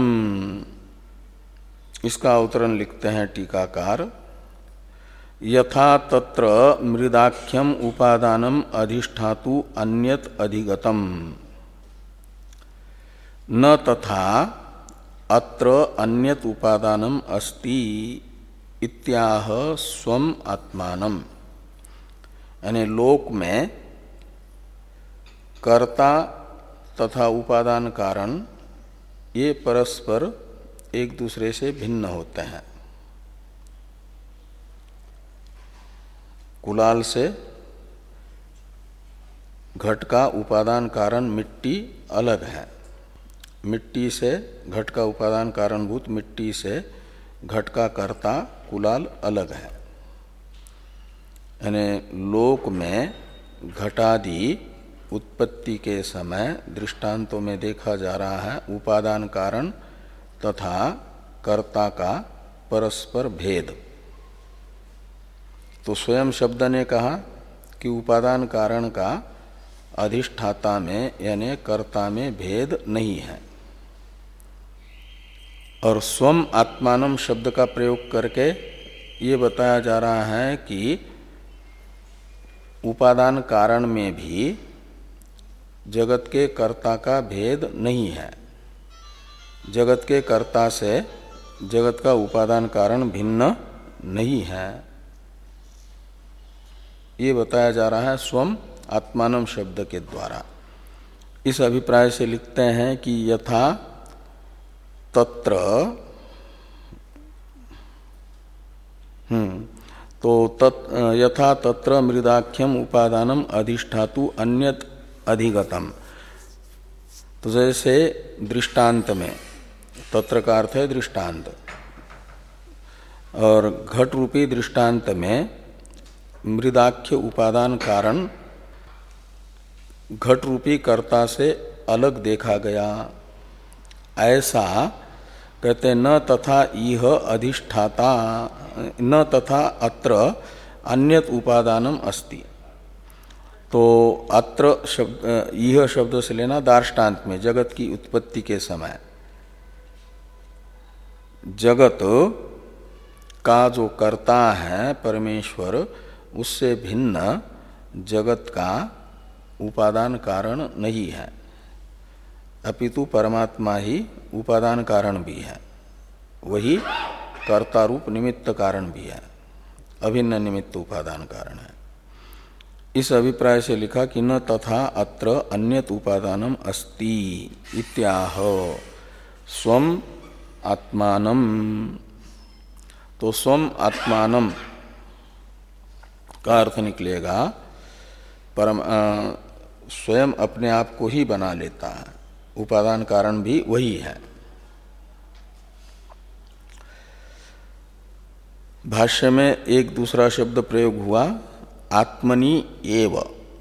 इसका अवतरण लिखते हैं टीकाकार। यथा तत्र मृदाख्यम उपादानम अधिष्ठातु अन्यत अधिगतम न तथा अत्र अन्यत उपादानम अस्ति इत्याह स्वम आत्मानम। यानी लोक में कर्ता तथा उपादान कारण ये परस्पर एक दूसरे से भिन्न होते हैं। कुलाल से घट का उपादान कारण मिट्टी अलग है, मिट्टी से घट का उपादान कारणभूत मिट्टी से घट का कर्ता कुलाल अलग है। यानी लोक में घटादि उत्पत्ति के समय दृष्टांतों में देखा जा रहा है उपादान कारण तथा कर्ता का परस्पर भेद। तो स्वयं शब्द ने कहा कि उपादान कारण का अधिष्ठाता में यानी कर्ता में भेद नहीं है, और स्वम आत्मानम शब्द का प्रयोग करके ये बताया जा रहा है कि उपादान कारण में भी जगत के कर्ता का भेद नहीं है। जगत के कर्ता से जगत का उपादान कारण भिन्न नहीं है। ये बताया जा रहा है स्वम आत्मानम शब्द के द्वारा। इस अभिप्राय से लिखते हैं कि यथा तत्र हम्म तो तत् यथा तत्र मृदाख्यम उपादानम अधिष्ठातु अन्यत अधिगतम। तो जैसे दृष्टांत में, तत्र का अर्थ है दृष्टांत, और घट रूपी दृष्टांत में मृदाख्य उपादान कारण घट रूपी कर्ता से अलग देखा गया, ऐसा कहते न तथा इह अधिष्ठाता न तथा अत्र अन्यत उपादानम अस्ति। तो अत्र शब्द यह शब्द से लेना दार्ष्टान्त में जगत की उत्पत्ति के समय जगत का जो कर्ता है परमेश्वर, उससे भिन्न जगत का उपादान कारण नहीं है, अपितु परमात्मा ही उपादान कारण भी है, वही कर्ता रूप निमित्त कारण भी है, अभिन्न निमित्त उपादान कारण है। इस अभिप्राय से लिखा कि न तथा अत्र अन्यत उपादानम अस्ति इत्याह स्वम आत्मानम। तो स्वम आत्मानम का अर्थ निकलेगा परम आ, स्वयं अपने आप को ही बना लेता है, उपादान कारण भी वही है। भाष्य में एक दूसरा शब्द प्रयोग हुआ आत्मनि एव।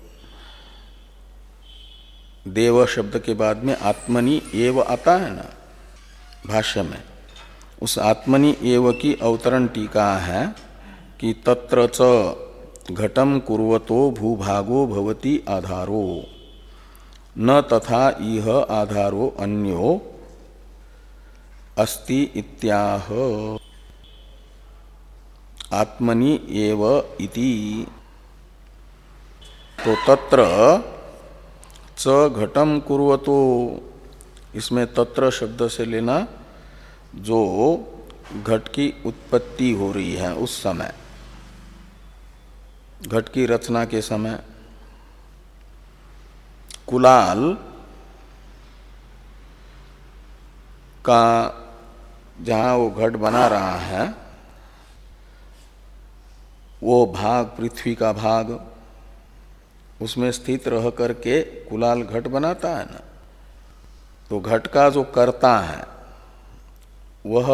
देव शब्द के बाद में आत्मनि एव आता है ना भाष्य में, उस आत्मनि एव की अवतरण टीका है कि तत्र च घटम कुर्वतो भूभागो भवति आधारो न तथा इह आधारो अन्यो अस्ति इत्याह आत्मनि एव इति। तो तत्र च घटम कुर्वतो, इसमें तत्र शब्द से लेना जो घट की उत्पत्ति हो रही है उस समय, घट की रचना के समय कुलाल का जहाँ वो घट बना रहा है वो भाग, पृथ्वी का भाग, उसमें स्थित रह करके कुलाल घट बनाता है ना। तो घट का जो कर्ता है वह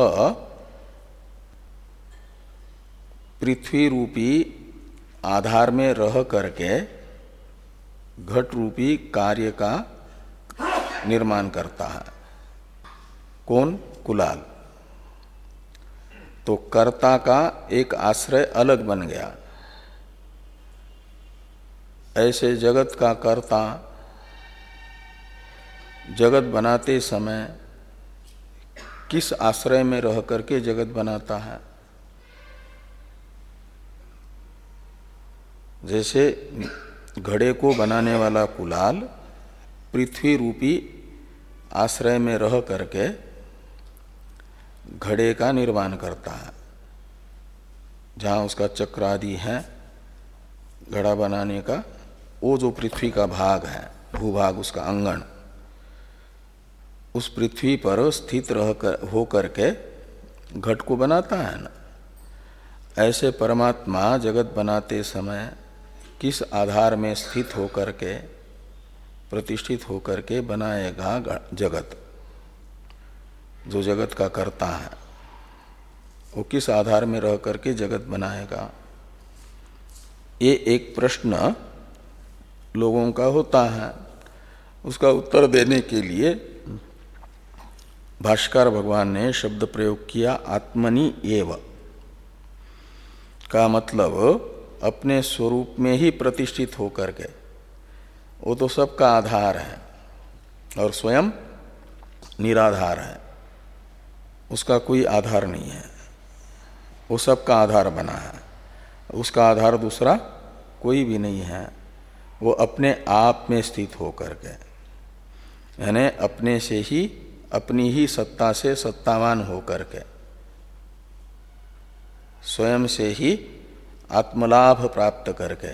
पृथ्वी रूपी आधार में रह करके घट रूपी कार्य का निर्माण करता है। कौन? कुलाल। तो कर्ता का एक आश्रय अलग बन गया। ऐसे जगत का कर्ता जगत बनाते समय किस आश्रय में रह करके जगत बनाता है? जैसे घड़े को बनाने वाला कुलाल पृथ्वी रूपी आश्रय में रह करके घड़े का निर्माण करता है, जहाँ उसका चक्र आदि है घड़ा बनाने का, वो जो पृथ्वी का भाग है, भूभाग, उसका अंगन, उस पृथ्वी पर स्थित रह कर हो करके घट को बनाता है ना। ऐसे परमात्मा जगत बनाते समय किस आधार में स्थित होकर के, प्रतिष्ठित होकर के बनाएगा जगत, जो जगत का कर्ता है वो किस आधार में रह करके जगत बनाएगा? ये एक प्रश्न लोगों का होता है। उसका उत्तर देने के लिए भाष्कर भगवान ने शब्द प्रयोग किया आत्मनि एव का मतलब अपने स्वरूप में ही प्रतिष्ठित होकर के, वो तो सबका आधार है और स्वयं निराधार है, उसका कोई आधार नहीं है, वो सबका आधार बना है, उसका आधार दूसरा कोई भी नहीं है, वो अपने आप में स्थित होकर के, यानी अपने से ही अपनी ही सत्ता से सत्तावान होकर के स्वयं से ही आत्मलाभ प्राप्त करके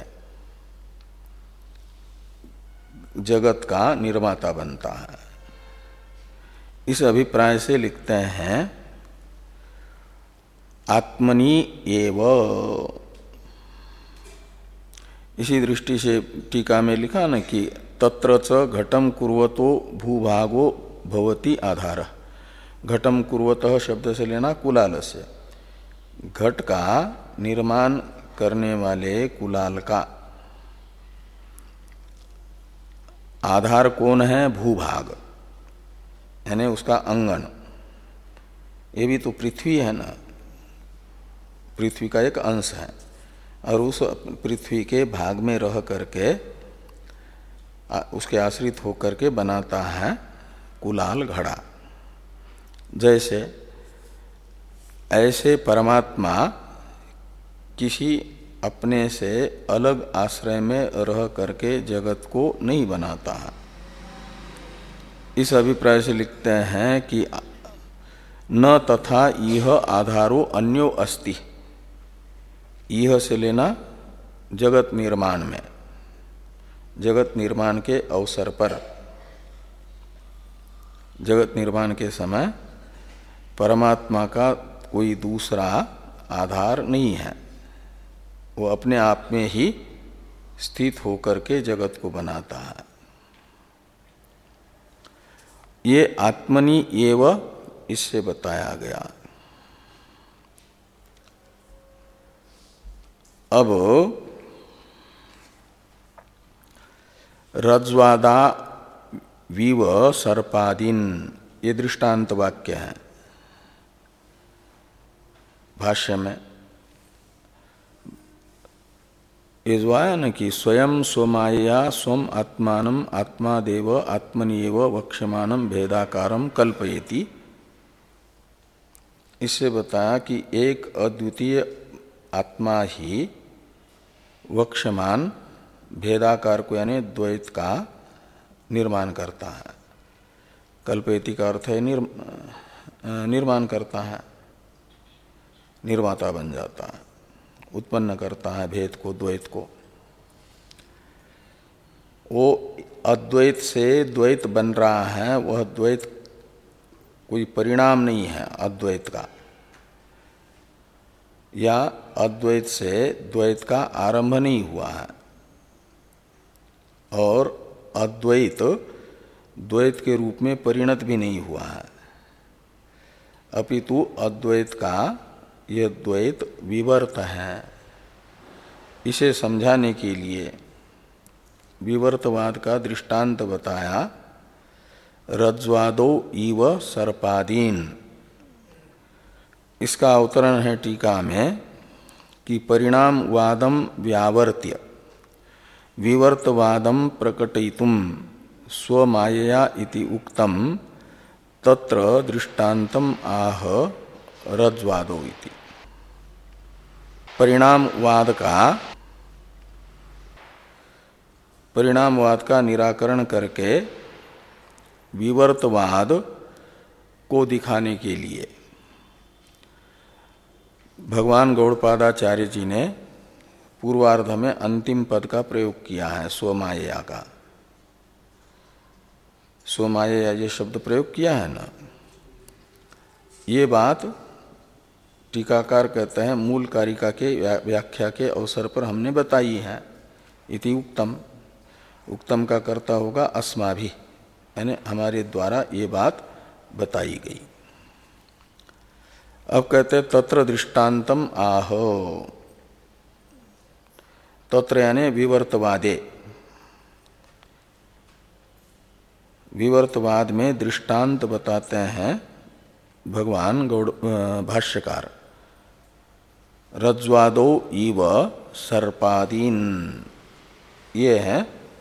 जगत का निर्माता बनता है। इस अभिप्राय से लिखते हैं आत्मनि एव। इसी दृष्टि से टीका में लिखा न कि तत्र च घटम कुर्वतो भूभागो भवति आधार। घटम कुर्वतः शब्द से लेना कुलाल से। घट का निर्माण करने वाले कुलाल का आधार कौन है? भूभाग, यानी उसका अंगन। ये भी तो पृथ्वी है ना, पृथ्वी का एक अंश है और उस पृथ्वी के भाग में रह करके उसके आश्रित होकर के बनाता है कुलाल घड़ा। जैसे ऐसे परमात्मा किसी अपने से अलग आश्रय में रह करके जगत को नहीं बनाता है। इस अभिप्राय से लिखते हैं कि न तथा यह आधारो अन्यो अस्ति। यह से लेना जगत निर्माण में, जगत निर्माण के अवसर पर, जगत निर्माण के समय परमात्मा का कोई दूसरा आधार नहीं है। वो अपने आप में ही स्थित होकर के जगत को बनाता है। ये आत्मनि एव इससे बताया गया। अब रज्ज्वादा विव सर्पादीन, ये दृष्टांत वाक्य है भाष्य में। ये जो आया न कि स्वयं स्वमाया स्वम आत्मानम आत्मादेव आत्मनिएव वक्ष्यमानम भेदाकारम कल्पयति। इससे बताया कि एक अद्वितीय आत्मा ही वक्ष्यमान भेदाकार को यानी द्वैत का निर्माण करता है। कल्पयति का अर्थ है निर, निर्माण करता है, निर्माता बन जाता है, उत्पन्न करता है भेद को, द्वैत को। वो अद्वैत से द्वैत बन रहा है, वह द्वैत कोई परिणाम नहीं है अद्वैत का, या अद्वैत से द्वैत का आरंभ नहीं हुआ है, और अद्वैत द्वैत के रूप में परिणत भी नहीं हुआ है, अपितु अद्वैत का यह द्वैत विवर्त है। इसे समझाने के लिए विवर्तवाद का दृष्टांत बताया। रज्ज्वादो इव सर्पादीन, इसका अवतरण है टीका में कि परिणामवादम व्यावर्त्य विवर्तवादम प्रकटयितुम स्वमायया इति उक्तम तत्र दृष्टान्तम आह रज्ज्वादो इति। परिणामवाद का परिणामवाद का निराकरण करके विवर्तवाद को दिखाने के लिए भगवान गौड़पादाचार्य जी ने पूर्वार्ध में अंतिम पद का प्रयोग किया है, स्वमाया का। स्वमाया ये शब्द प्रयोग किया है ना, ये बात टीकाकार कहते हैं मूल कारिका के व्याख्या के अवसर पर हमने बताई है। इति उक्तम, उक्तम का कर्ता होगा अस्माभि, यानी हमारे द्वारा ये बात बताई गई। अब कहते हैं तत्र दृष्टान्तम आहो। तत्र यानी विवर्तवादे, विवर्तवाद में दृष्टांत बताते हैं भगवान गौड़ भाष्यकार। रज्ज्वादो इव सर्पादीन, ये है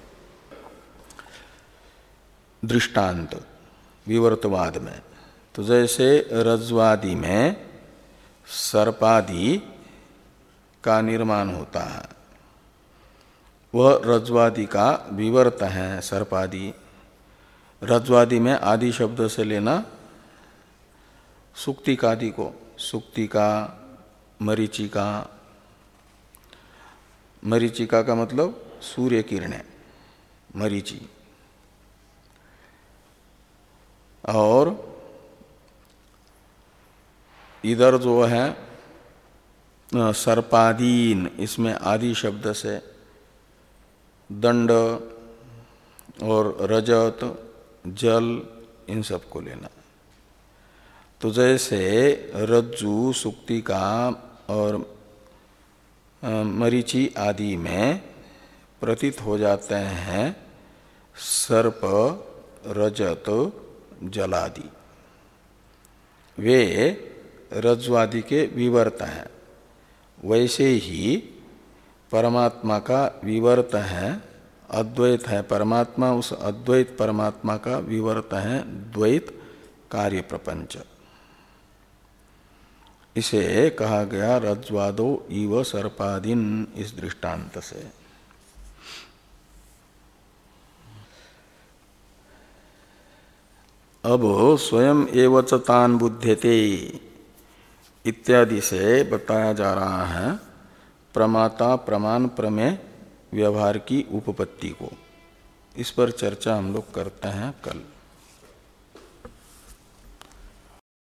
दृष्टांत विवर्तवाद में। तो जैसे रज्ज्वादि में सर्पादि का निर्माण होता है, वह रज्ज्वादि का विवर्त है सर्पादि। रज्ज्वादि में आदि शब्द से लेना सुक्तिकादि को, सुक्तिका, मरीचिका। मरीचिका का मतलब सूर्य किरणें, मरीचि। और इधर जो है सर्पादीन, इसमें आदि शब्द से दंड और रजत, जल, इन सब को लेना। तो जैसे रज्जु, सुक्तिका और मरीचि आदि में प्रतीत हो जाते हैं सर्प, रजत, जलादि, वे रज्ज्वादि के विवर्त हैं। वैसे ही परमात्मा का विवर्त है, अद्वैत है परमात्मा, उस अद्वैत परमात्मा का विवर्त है द्वैत कार्य प्रपंच। इसे कहा गया रज्ज्वादो इव सर्पादीन, इस दृष्टांत से। अब स्वयं एवच तान बुध्यते इत्यादि से बताया जा रहा है प्रमाता प्रमाण प्रमेय व्यवहार की उपपत्ति को। इस पर चर्चा हम लोग करते हैं कल।